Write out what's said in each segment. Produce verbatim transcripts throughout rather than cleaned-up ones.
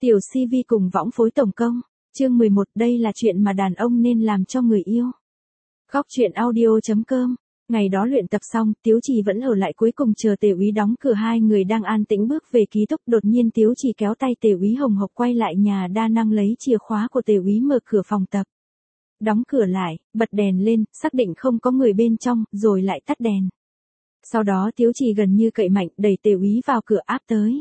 Tiểu xê vê cùng võng phối tổng công. Chương mười một, đây là chuyện mà đàn ông nên làm cho người yêu. Góc truyện audio chấm com. Ngày đó luyện tập xong, Tiếu Trì vẫn ở lại cuối cùng chờ Tề Úy đóng cửa, hai người đang an tĩnh bước về ký túc, đột nhiên Tiếu Trì kéo tay Tề Úy hồng hộc quay lại nhà đa năng lấy chìa khóa của Tề Úy mở cửa phòng tập. Đóng cửa lại, bật đèn lên, xác định không có người bên trong, rồi lại tắt đèn. Sau đó Tiếu Trì gần như cậy mạnh đẩy Tề Úy vào cửa áp tới.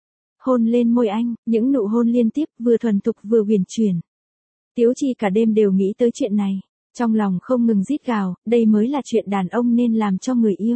Hôn lên môi anh, những nụ hôn liên tiếp vừa thuần thục vừa huyền chuyển. Tiếu Trì cả đêm đều nghĩ tới chuyện này. Trong lòng không ngừng rít gào, đây mới là chuyện đàn ông nên làm cho người yêu.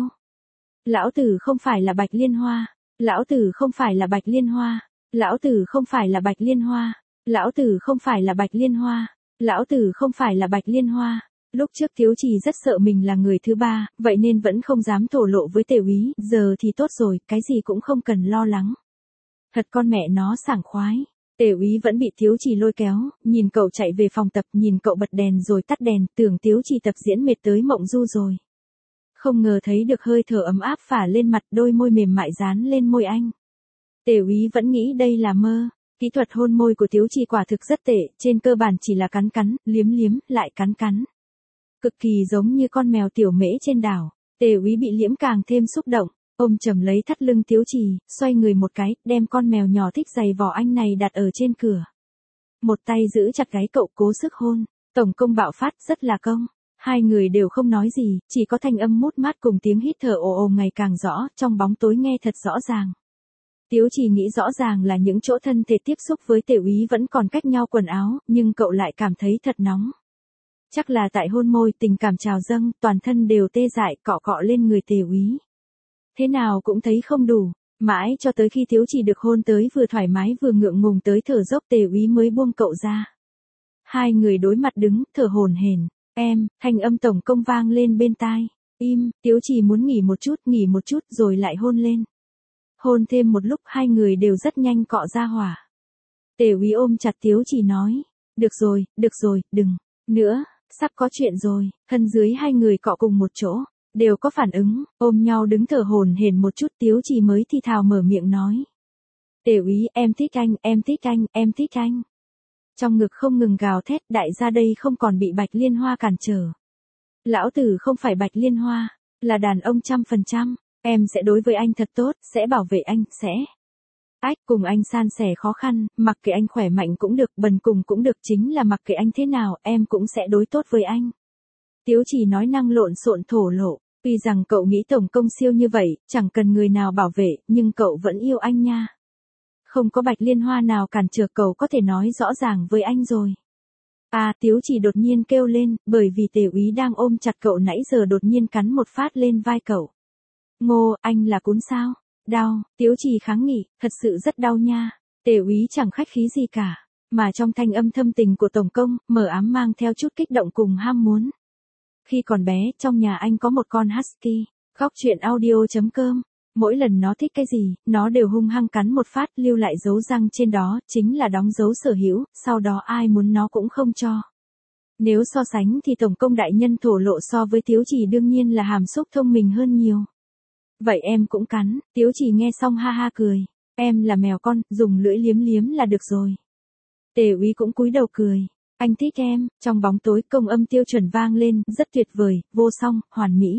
Lão tử không phải là Bạch Liên Hoa. Lão tử không phải là Bạch Liên Hoa. Lão tử không phải là Bạch Liên Hoa. Lão tử không phải là Bạch Liên Hoa. Lão tử không phải là Bạch Liên Hoa. Lúc trước Tiếu Trì rất sợ mình là người thứ ba, vậy nên vẫn không dám thổ lộ với Tề Úy, giờ thì tốt rồi, cái gì cũng không cần lo lắng. Thật con mẹ nó sảng khoái. Tề Úy vẫn bị Tiếu Trì lôi kéo, nhìn cậu chạy về phòng tập, nhìn cậu bật đèn rồi tắt đèn, tưởng Tiếu Trì tập diễn mệt tới mộng du rồi. Không ngờ thấy được hơi thở ấm áp phả lên mặt, đôi môi mềm mại dán lên môi anh. Tề Úy vẫn nghĩ đây là mơ. Kỹ thuật hôn môi của Tiếu Trì quả thực rất tệ, trên cơ bản chỉ là cắn cắn, liếm liếm, lại cắn cắn. Cực kỳ giống như con mèo tiểu mễ trên đảo. Tề Úy bị liếm càng thêm xúc động. Ôm chầm lấy thắt lưng Tiếu Trì, xoay người một cái, đem con mèo nhỏ thích giày vò anh này đặt ở trên cửa. Một tay giữ chặt gáy cậu cố sức hôn, tổng công bạo phát rất là công. Hai người đều không nói gì, chỉ có thanh âm mút mát cùng tiếng hít thở ồ ồ ngày càng rõ, trong bóng tối nghe thật rõ ràng. Tiếu Trì nghĩ rõ ràng là những chỗ thân thể tiếp xúc với Tề Úy vẫn còn cách nhau quần áo, nhưng cậu lại cảm thấy thật nóng. Chắc là tại hôn môi, tình cảm trào dâng, toàn thân đều tê dại, cọ cọ lên người Tề Úy. Thế nào cũng thấy không đủ, mãi cho tới khi Tiếu Trì được hôn tới vừa thoải mái vừa ngượng ngùng tới thở dốc, Tề Úy mới buông cậu ra. Hai người đối mặt đứng, thở hổn hển. Em, thanh âm tổng công vang lên bên tai. Im, Tiếu Trì muốn nghỉ một chút, nghỉ một chút rồi lại hôn lên. Hôn thêm một lúc, hai người đều rất nhanh cọ ra hỏa. Tề Úy ôm chặt Tiếu Trì nói, được rồi, được rồi, đừng nữa, sắp có chuyện rồi. Thân dưới hai người cọ cùng một chỗ, đều có phản ứng, ôm nhau đứng thở hổn hển một chút, Tiếu Trì mới thi thào mở miệng nói. Tề Úy, em thích anh, em thích anh, em thích anh. Trong ngực không ngừng gào thét, đại gia đây không còn bị Bạch Liên Hoa cản trở. Lão tử không phải Bạch Liên Hoa, là đàn ông trăm phần trăm. Em sẽ đối với anh thật tốt, sẽ bảo vệ anh, sẽ. Ách, cùng anh san sẻ khó khăn, mặc kệ anh khỏe mạnh cũng được, bần cùng cũng được, chính là mặc kệ anh thế nào, em cũng sẽ đối tốt với anh. Tiếu Trì nói năng lộn xộn thổ lộ, tuy rằng cậu nghĩ tổng công siêu như vậy, chẳng cần người nào bảo vệ, nhưng cậu vẫn yêu anh nha. Không có Bạch Liên Hoa nào cản trở cậu có thể nói rõ ràng với anh rồi. À, Tiếu Trì đột nhiên kêu lên, bởi vì Tề Úy đang ôm chặt cậu nãy giờ đột nhiên cắn một phát lên vai cậu. Ngô, anh là cún sao? Đau, Tiếu Trì kháng nghị, thật sự rất đau nha. Tề Úy chẳng khách khí gì cả, mà trong thanh âm thâm tình của tổng công, mờ ám mang theo chút kích động cùng ham muốn. Khi còn bé, trong nhà anh có một con husky. Góc truyện audio chấm com. Mỗi lần nó thích cái gì, nó đều hung hăng cắn một phát, lưu lại dấu răng trên đó, chính là đóng dấu sở hữu, sau đó ai muốn nó cũng không cho. Nếu so sánh thì tổng công đại nhân thổ lộ so với Tiếu Trì đương nhiên là hàm xúc thông minh hơn nhiều. Vậy em cũng cắn, Tiếu Trì nghe xong ha ha cười. Em là mèo con, dùng lưỡi liếm liếm là được rồi. Tề Úy cũng cúi đầu cười. Anh thích em, trong bóng tối công âm tiêu chuẩn vang lên, rất tuyệt vời, vô song, hoàn mỹ.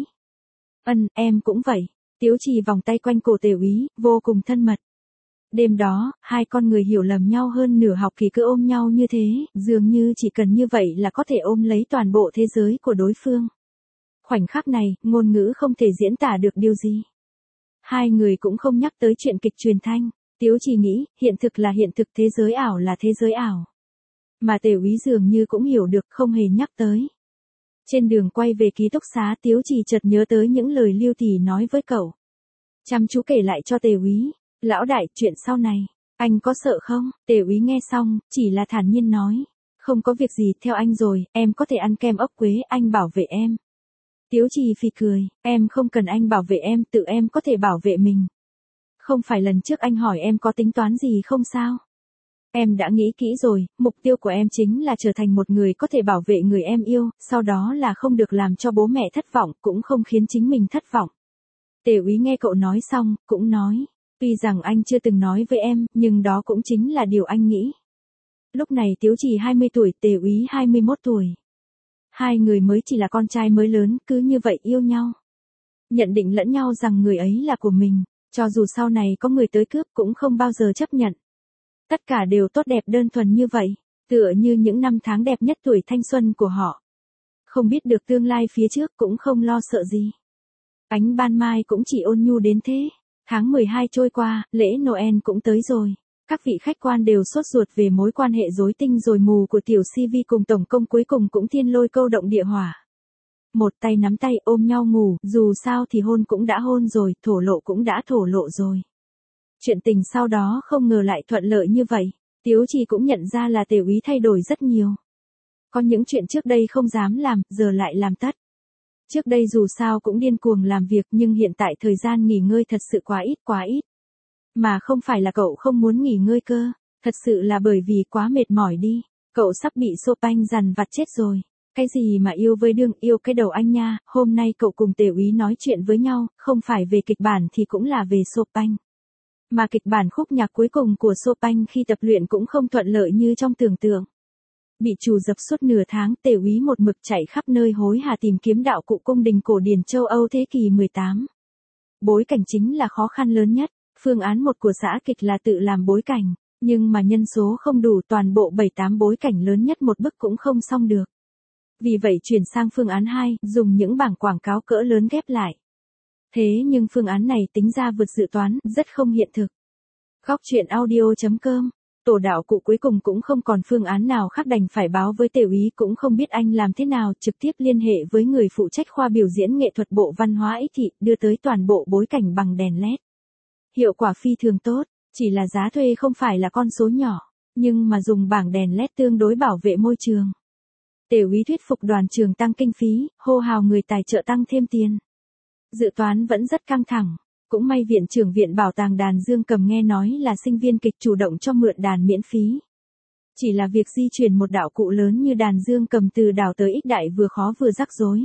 Ân, em cũng vậy. Tiếu Trì vòng tay quanh cổ Tề Úy, vô cùng thân mật. Đêm đó, hai con người hiểu lầm nhau hơn nửa học kỳ cứ ôm nhau như thế, dường như chỉ cần như vậy là có thể ôm lấy toàn bộ thế giới của đối phương. Khoảnh khắc này, ngôn ngữ không thể diễn tả được điều gì. Hai người cũng không nhắc tới chuyện kịch truyền thanh. Tiếu Trì nghĩ, hiện thực là hiện thực, thế giới ảo là thế giới ảo. Mà Tề Úy dường như cũng hiểu được, không hề nhắc tới. Trên đường quay về ký túc xá, Tiếu Trì chợt nhớ tới những lời Lưu Tỷ nói với cậu. Chăm chú kể lại cho Tề Úy. Lão đại, chuyện sau này, anh có sợ không? Tề Úy nghe xong, chỉ là thản nhiên nói. Không có việc gì, theo anh rồi, em có thể ăn kem ốc quế, anh bảo vệ em. Tiếu Trì phì cười, em không cần anh bảo vệ em, tự em có thể bảo vệ mình. Không phải lần trước anh hỏi em có tính toán gì không sao? Em đã nghĩ kỹ rồi, mục tiêu của em chính là trở thành một người có thể bảo vệ người em yêu, sau đó là không được làm cho bố mẹ thất vọng, cũng không khiến chính mình thất vọng. Tề Úy nghe cậu nói xong, cũng nói. Tuy rằng anh chưa từng nói với em, nhưng đó cũng chính là điều anh nghĩ. Lúc này Tiếu Trì hai mươi tuổi, Tề Úy hai mươi mốt tuổi. Hai người mới chỉ là con trai mới lớn, cứ như vậy yêu nhau. Nhận định lẫn nhau rằng người ấy là của mình, cho dù sau này có người tới cướp cũng không bao giờ chấp nhận. Tất cả đều tốt đẹp đơn thuần như vậy, tựa như những năm tháng đẹp nhất tuổi thanh xuân của họ. Không biết được tương lai phía trước cũng không lo sợ gì. Ánh ban mai cũng chỉ ôn nhu đến thế. Tháng mười hai trôi qua, lễ Noel cũng tới rồi. Các vị khách quan đều sốt ruột về mối quan hệ rối tinh rồi mù của tiểu xê vê cùng tổng công, cuối cùng cũng thiên lôi câu động địa hỏa. Một tay nắm tay ôm nhau ngủ, dù sao thì hôn cũng đã hôn rồi, thổ lộ cũng đã thổ lộ rồi. Chuyện tình sau đó không ngờ lại thuận lợi như vậy. Tiếu Trì cũng nhận ra là Tề Úy thay đổi rất nhiều. Có những chuyện trước đây không dám làm, giờ lại làm tất. Trước đây dù sao cũng điên cuồng làm việc, nhưng hiện tại thời gian nghỉ ngơi thật sự quá ít quá ít. Mà không phải là cậu không muốn nghỉ ngơi cơ, thật sự là bởi vì quá mệt mỏi đi. Cậu sắp bị Chopin dằn vặt chết rồi. Cái gì mà yêu với đương, yêu cái đầu anh nha. Hôm nay cậu cùng Tề Úy nói chuyện với nhau, không phải về kịch bản thì cũng là về Chopin. Mà kịch bản khúc nhạc cuối cùng của Chopin khi tập luyện cũng không thuận lợi như trong tưởng tượng. Bị trù dập suốt nửa tháng, Tề Úy một mực chạy khắp nơi hối hả tìm kiếm đạo cụ cung đình cổ điển châu Âu thế kỷ mười tám. Bối cảnh chính là khó khăn lớn nhất. Phương án một của xã kịch là tự làm bối cảnh, nhưng mà nhân số không đủ, toàn bộ bảy tám bối cảnh lớn nhất một bức cũng không xong được. Vì vậy chuyển sang phương án hai, dùng những bảng quảng cáo cỡ lớn ghép lại. Thế nhưng phương án này tính ra vượt dự toán, rất không hiện thực. Góc truyện audio chấm com. Tổ đạo cụ cuối cùng cũng không còn phương án nào khác, đành phải báo với Tề Úy, cũng không biết anh làm thế nào, trực tiếp liên hệ với người phụ trách khoa biểu diễn nghệ thuật Bộ Văn hóa Ích Thị, đưa tới toàn bộ bối cảnh bằng đèn led. Hiệu quả phi thường tốt, chỉ là giá thuê không phải là con số nhỏ, nhưng mà dùng bảng đèn led tương đối bảo vệ môi trường. Tề Úy thuyết phục đoàn trường tăng kinh phí, hô hào người tài trợ tăng thêm tiền. Dự toán vẫn rất căng thẳng. Cũng may viện trưởng viện bảo tàng đàn dương cầm nghe nói là sinh viên kịch chủ động cho mượn đàn miễn phí. Chỉ là việc di chuyển một đạo cụ lớn như đàn dương cầm từ đảo tới Ích Đại vừa khó vừa rắc rối.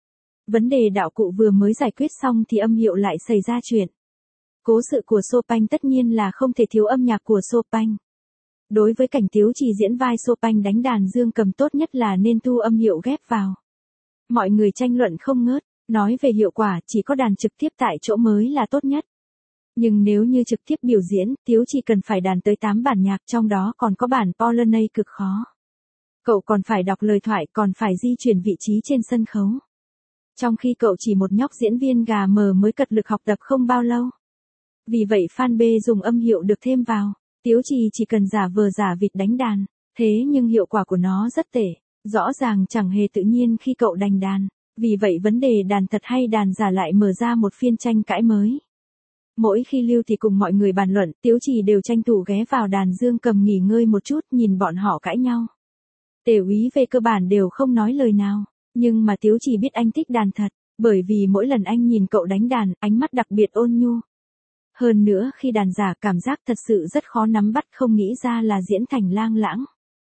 Vấn đề đạo cụ vừa mới giải quyết xong thì âm hiệu lại xảy ra chuyện. Cố sự của Chopin tất nhiên là không thể thiếu âm nhạc của Chopin. Đối với cảnh Tiếu Trì diễn vai Chopin đánh đàn dương cầm, tốt nhất là nên thu âm hiệu ghép vào. Mọi người tranh luận không ngớt. Nói về hiệu quả, chỉ có đàn trực tiếp tại chỗ mới là tốt nhất. Nhưng nếu như trực tiếp biểu diễn, Tiếu Trì cần phải đàn tới tám bản nhạc, trong đó còn có bản Polonaise cực khó. Cậu còn phải đọc lời thoại, còn phải di chuyển vị trí trên sân khấu. Trong khi cậu chỉ một nhóc diễn viên gà mờ mới cật lực học tập không bao lâu. Vì vậy fan B dùng âm hiệu được thêm vào. Tiếu Trì chỉ cần giả vờ giả vịt đánh đàn. Thế nhưng hiệu quả của nó rất tệ. Rõ ràng chẳng hề tự nhiên khi cậu đành đàn. Vì vậy vấn đề đàn thật hay đàn giả lại mở ra một phiên tranh cãi mới. Mỗi khi lưu thì cùng mọi người bàn luận, Tiếu Trì đều tranh thủ ghé vào đàn dương cầm nghỉ ngơi một chút, nhìn bọn họ cãi nhau. Tề Úy về cơ bản đều không nói lời nào, nhưng mà Tiếu Trì biết anh thích đàn thật, bởi vì mỗi lần anh nhìn cậu đánh đàn, ánh mắt đặc biệt ôn nhu. Hơn nữa khi đàn giả cảm giác thật sự rất khó nắm bắt, không nghĩ ra là diễn thành lang lãng.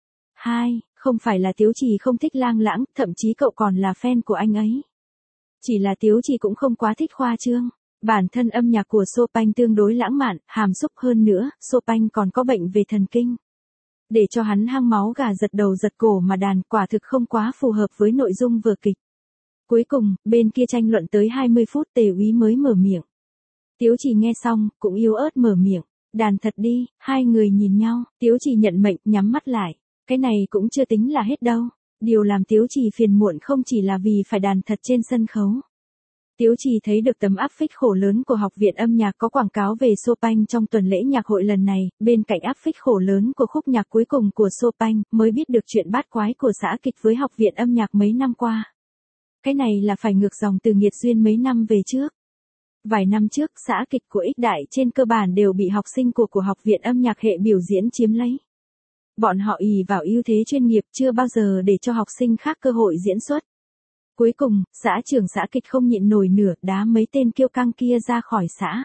Hai, không phải là Tiếu Trì không thích lang lãng, thậm chí cậu còn là fan của anh ấy. Chỉ là Tiếu Trì cũng không quá thích khoa trương. Bản thân âm nhạc của Chopin tương đối lãng mạn, hàm xúc, hơn nữa, Chopin còn có bệnh về thần kinh. Để cho hắn hăng máu gà giật đầu giật cổ mà đàn, quả thực không quá phù hợp với nội dung vở kịch. Cuối cùng, bên kia tranh luận tới hai mươi phút, Tề Úy mới mở miệng. Tiếu Trì nghe xong, cũng yếu ớt mở miệng. Đàn thật đi. Hai người nhìn nhau, Tiếu Trì nhận mệnh, nhắm mắt lại. Cái này cũng chưa tính là hết đâu. Điều làm Tiếu Trì phiền muộn không chỉ là vì phải đàn thật trên sân khấu. Tiếu Trì thấy được tấm áp phích khổ lớn của Học viện âm nhạc có quảng cáo về Chopin trong tuần lễ nhạc hội lần này, bên cạnh áp phích khổ lớn của khúc nhạc cuối cùng của Chopin, mới biết được chuyện bát quái của xã kịch với Học viện âm nhạc mấy năm qua. Cái này là phải ngược dòng từ nghiệt duyên mấy năm về trước. Vài năm trước, xã kịch của Ích Đại trên cơ bản đều bị học sinh của của Học viện âm nhạc hệ biểu diễn chiếm lấy. Bọn họ ỷ vào ưu thế chuyên nghiệp, chưa bao giờ để cho học sinh khác cơ hội diễn xuất. Cuối cùng, xã trưởng xã kịch không nhịn nổi nửa, đá mấy tên kiêu căng kia ra khỏi xã.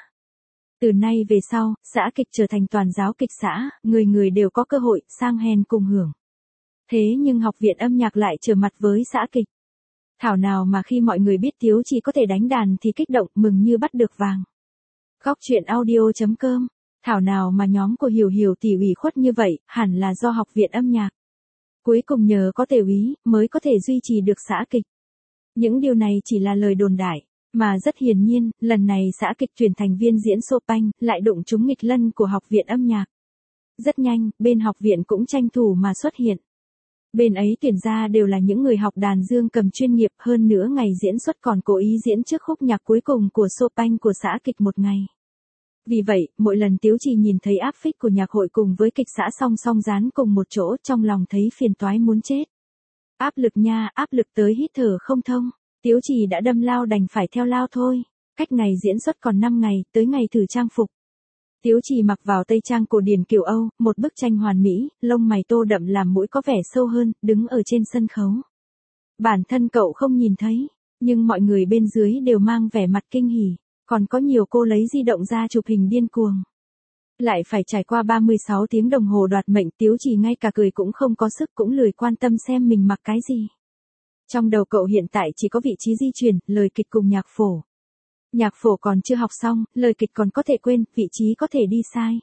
Từ nay về sau, xã kịch trở thành toàn giáo kịch xã, người người đều có cơ hội, sang hèn cùng hưởng. Thế nhưng Học viện âm nhạc lại trở mặt với xã kịch. Thảo nào mà khi mọi người biết Tiếu Trì có thể đánh đàn thì kích động, mừng như bắt được vàng. Góc chuyện audio chấm com. Thảo nào mà nhóm của Hiểu Hiểu tỷ ủy khuất như vậy, hẳn là do học viện âm nhạc. Cuối cùng nhờ có Tề úy mới có thể duy trì được xã kịch. Những điều này chỉ là lời đồn đại, mà rất hiển nhiên, lần này xã kịch tuyển thành viên diễn Chopin lại đụng trúng nghịch lân của học viện âm nhạc. Rất nhanh, bên học viện cũng tranh thủ mà xuất hiện. Bên ấy tuyển ra đều là những người học đàn dương cầm chuyên nghiệp, hơn nữa ngày diễn xuất còn cố ý diễn trước khúc nhạc cuối cùng của Chopin của xã kịch một ngày. Vì vậy, mỗi lần Tiếu Trì nhìn thấy áp phích của nhạc hội cùng với kịch xã song song dán cùng một chỗ, trong lòng thấy phiền toái muốn chết. Áp lực nha, áp lực tới hít thở không thông. Tiếu Trì đã đâm lao đành phải theo lao thôi. Cách ngày diễn xuất còn năm ngày, tới ngày thử trang phục. Tiếu Trì mặc vào tây trang cổ điển kiểu Âu, một bức tranh hoàn mỹ, lông mày tô đậm làm mũi có vẻ sâu hơn, đứng ở trên sân khấu. Bản thân cậu không nhìn thấy, nhưng mọi người bên dưới đều mang vẻ mặt kinh hỉ, còn có nhiều cô lấy di động ra chụp hình điên cuồng. Lại phải trải qua ba mươi sáu tiếng đồng hồ đoạt mệnh, Tiếu Trì ngay cả cười cũng không có sức, cũng lười quan tâm xem mình mặc cái gì. Trong đầu cậu hiện tại chỉ có vị trí di chuyển, lời kịch cùng nhạc phổ. Nhạc phổ còn chưa học xong, lời kịch còn có thể quên, vị trí có thể đi sai.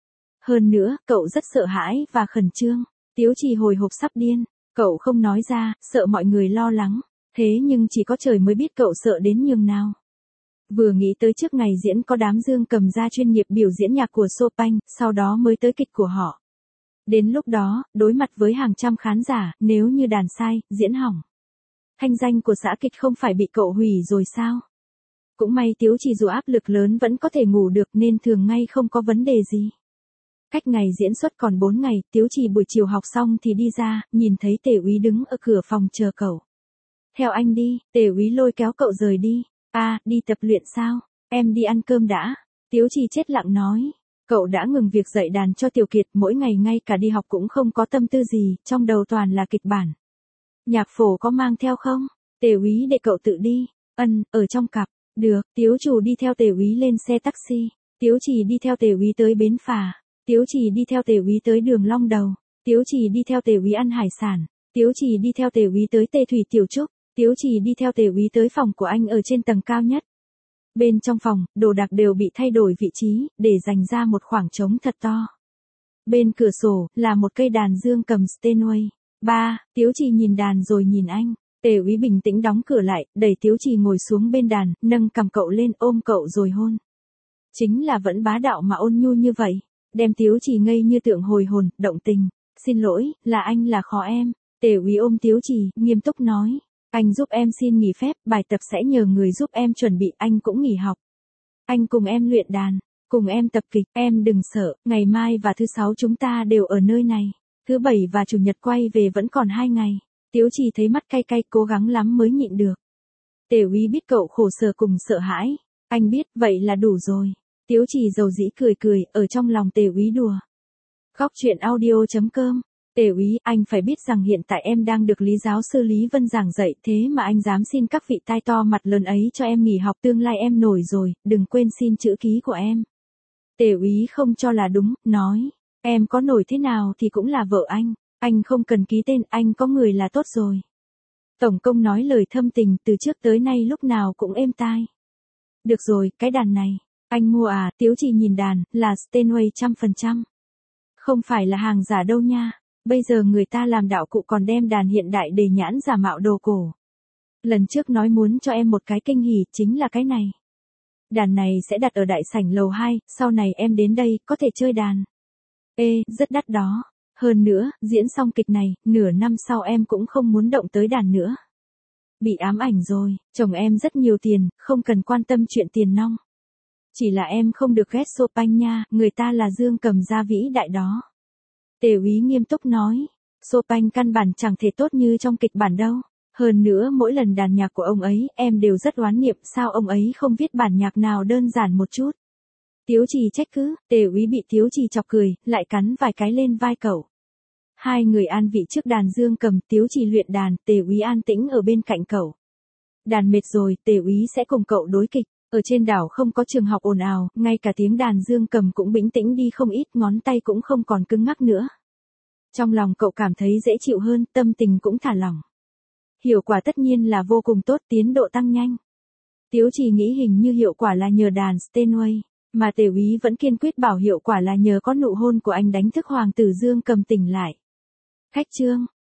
Hơn nữa, cậu rất sợ hãi và khẩn trương. Tiếu Trì hồi hộp sắp điên. Cậu không nói ra, sợ mọi người lo lắng. Thế nhưng chỉ có trời mới biết cậu sợ đến nhường nào. Vừa nghĩ tới trước ngày diễn có đám dương cầm gia chuyên nghiệp biểu diễn nhạc của Chopin, sau đó mới tới kịch của họ. Đến lúc đó, đối mặt với hàng trăm khán giả, nếu như đàn sai, diễn hỏng. Thanh danh của xã kịch không phải bị cậu hủy rồi sao? Cũng may Tiếu Trì dù áp lực lớn vẫn có thể ngủ được nên thường ngay không có vấn đề gì. Cách ngày diễn xuất còn bốn ngày, Tiếu Trì buổi chiều học xong thì đi ra, nhìn thấy Tề úy đứng ở cửa phòng chờ cậu. Theo anh đi, Tề úy lôi kéo cậu rời đi. À, đi tập luyện sao? Em đi ăn cơm đã. Tiếu Trì chết lặng nói. Cậu đã ngừng việc dạy đàn cho Tiểu Kiệt, mỗi ngày ngay cả đi học cũng không có tâm tư gì, trong đầu toàn là kịch bản. Nhạc phổ có mang theo không? Tề úy để cậu tự đi. Ân, ở trong cặp. Được, Tiếu Chủ đi theo Tề úy lên xe taxi. Tiếu Trì đi theo Tề úy tới bến phà. Tiếu Trì đi theo Tề úy tới đường Long Đầu. Tiếu Trì đi theo Tề úy ăn hải sản. Tiếu Trì đi theo Tề úy tới Tê Thủy Tiểu Trúc. Tiếu Trì đi theo Tề úy tới phòng của anh ở trên tầng cao nhất. Bên trong phòng, đồ đạc đều bị thay đổi vị trí, để dành ra một khoảng trống thật to. Bên cửa sổ, là một cây đàn dương cầm Steinway. Ba, Tiếu Trì nhìn đàn rồi nhìn anh. Tề úy bình tĩnh đóng cửa lại, đẩy Tiếu Trì ngồi xuống bên đàn, nâng cằm cậu lên ôm cậu rồi hôn. Chính là vẫn bá đạo mà ôn nhu như vậy, đem Tiếu Trì ngây như tượng hồi hồn, động tình. Xin lỗi, là anh là khó em. Tề úy ôm Tiếu Trì, nghiêm túc nói. Anh giúp em xin nghỉ phép, bài tập sẽ nhờ người giúp em chuẩn bị, anh cũng nghỉ học. Anh cùng em luyện đàn, cùng em tập kịch, em đừng sợ, ngày mai và thứ sáu chúng ta đều ở nơi này. Thứ bảy và chủ nhật quay về vẫn còn hai ngày. Tiếu Trì thấy mắt cay cay, cố gắng lắm mới nhịn được. Tề úy biết cậu khổ sở cùng sợ hãi. Anh biết, vậy là đủ rồi. Tiếu Trì dầu dĩ cười cười, ở trong lòng Tề úy đùa. Góc chuyện audio chấm com. Tề úy, anh phải biết rằng hiện tại em đang được Lý giáo sư Lý Vân giảng dạy, thế mà anh dám xin các vị tai to mặt lớn ấy cho em nghỉ học, tương lai em nổi rồi, đừng quên xin chữ ký của em. Tề úy không cho là đúng, nói. Em có nổi thế nào thì cũng là vợ anh. Anh không cần ký tên, anh có người là tốt rồi. Tổng công nói lời thâm tình, từ trước tới nay lúc nào cũng êm tai. Được rồi, cái đàn này, anh mua à? Tiếu Trì nhìn đàn, là Steinway trăm phần trăm. Không phải là hàng giả đâu nha. Bây giờ người ta làm đạo cụ còn đem đàn hiện đại để nhãn giả mạo đồ cổ. Lần trước nói muốn cho em một cái kinh hỉ, chính là cái này. Đàn này sẽ đặt ở đại sảnh lầu hai, sau này em đến đây, có thể chơi đàn. Ê, rất đắt đó. Hơn nữa, diễn xong kịch này, nửa năm sau em cũng không muốn động tới đàn nữa. Bị ám ảnh rồi, chồng em rất nhiều tiền, không cần quan tâm chuyện tiền nong. Chỉ là em không được ghét Chopin nha, người ta là dương cầm gia vĩ đại đó. Tề úy nghiêm túc nói, Chopin căn bản chẳng thể tốt như trong kịch bản đâu. Hơn nữa mỗi lần đàn nhạc của ông ấy, em đều rất oán niệm, sao ông ấy không viết bản nhạc nào đơn giản một chút. Tiếu Trì trách cứ, Tề úy bị Tiếu Trì chọc cười, lại cắn vài cái lên vai cậu. Hai người an vị trước đàn dương cầm, Tiếu Trì luyện đàn, Tề úy an tĩnh ở bên cạnh cậu. Đàn mệt rồi, Tề úy sẽ cùng cậu đối kịch. Ở trên đảo không có trường học ồn ào, ngay cả tiếng đàn dương cầm cũng bĩnh tĩnh đi không ít, ngón tay cũng không còn cứng ngắc nữa. Trong lòng cậu cảm thấy dễ chịu hơn, tâm tình cũng thả lỏng. Hiệu quả tất nhiên là vô cùng tốt, tiến độ tăng nhanh. Tiếu Trì nghĩ hình như hiệu quả là nhờ đàn Steinway. Mà Tề úy vẫn kiên quyết bảo hiệu quả là nhờ có nụ hôn của anh đánh thức hoàng tử Dương Cầm tỉnh lại. Khách trương,